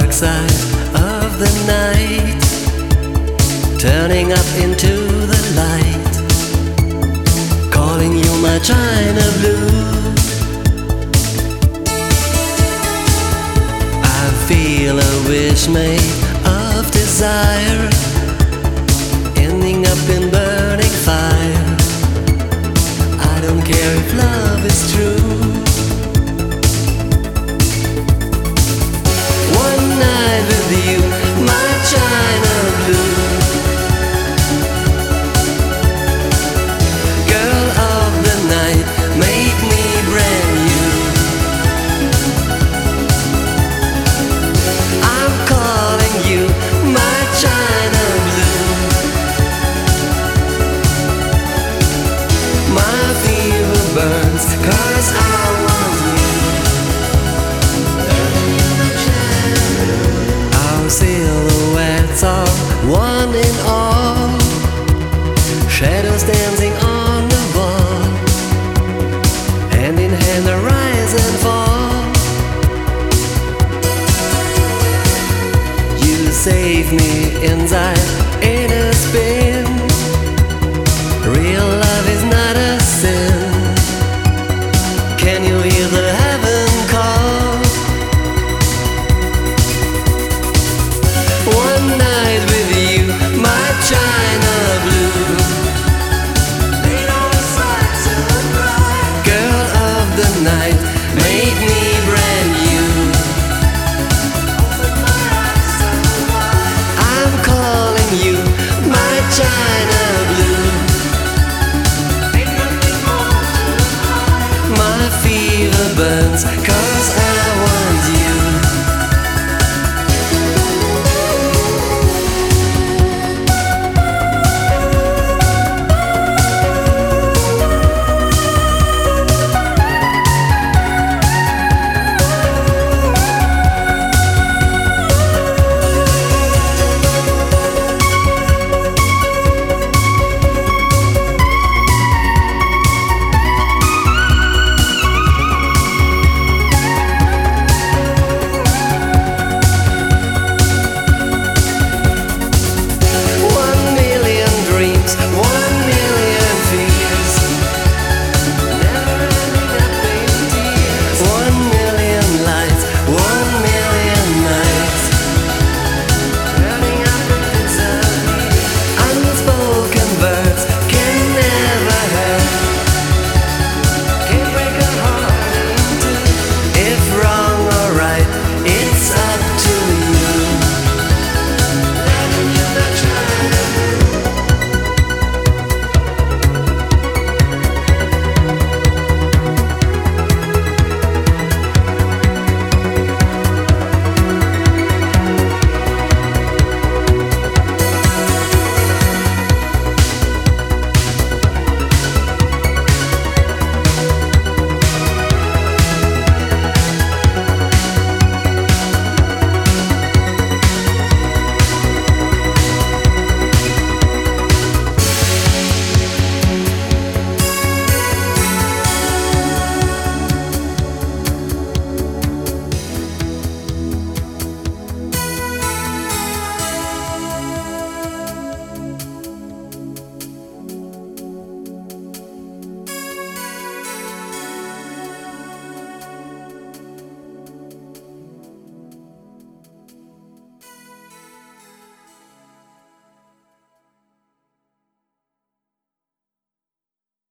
dark side of the night, turning up into the light, calling you my China blue. I feel a wish made of desire, ending up in burning fire. I don't care if love is true. One night with you, my China blue. Girl of the night, make me brand new. I'm calling you my China blue. My fever burns 'cause I want you. Our silhouettes are one in all, shadows dancing on the wall, hand in hand the rise and fall. You save me inside in a spin. Real love is not a sin. Can you hear the heaven call? One night with you, my China blue. Girl of the night, make me brand new. I'm calling you my China blue. My fever burns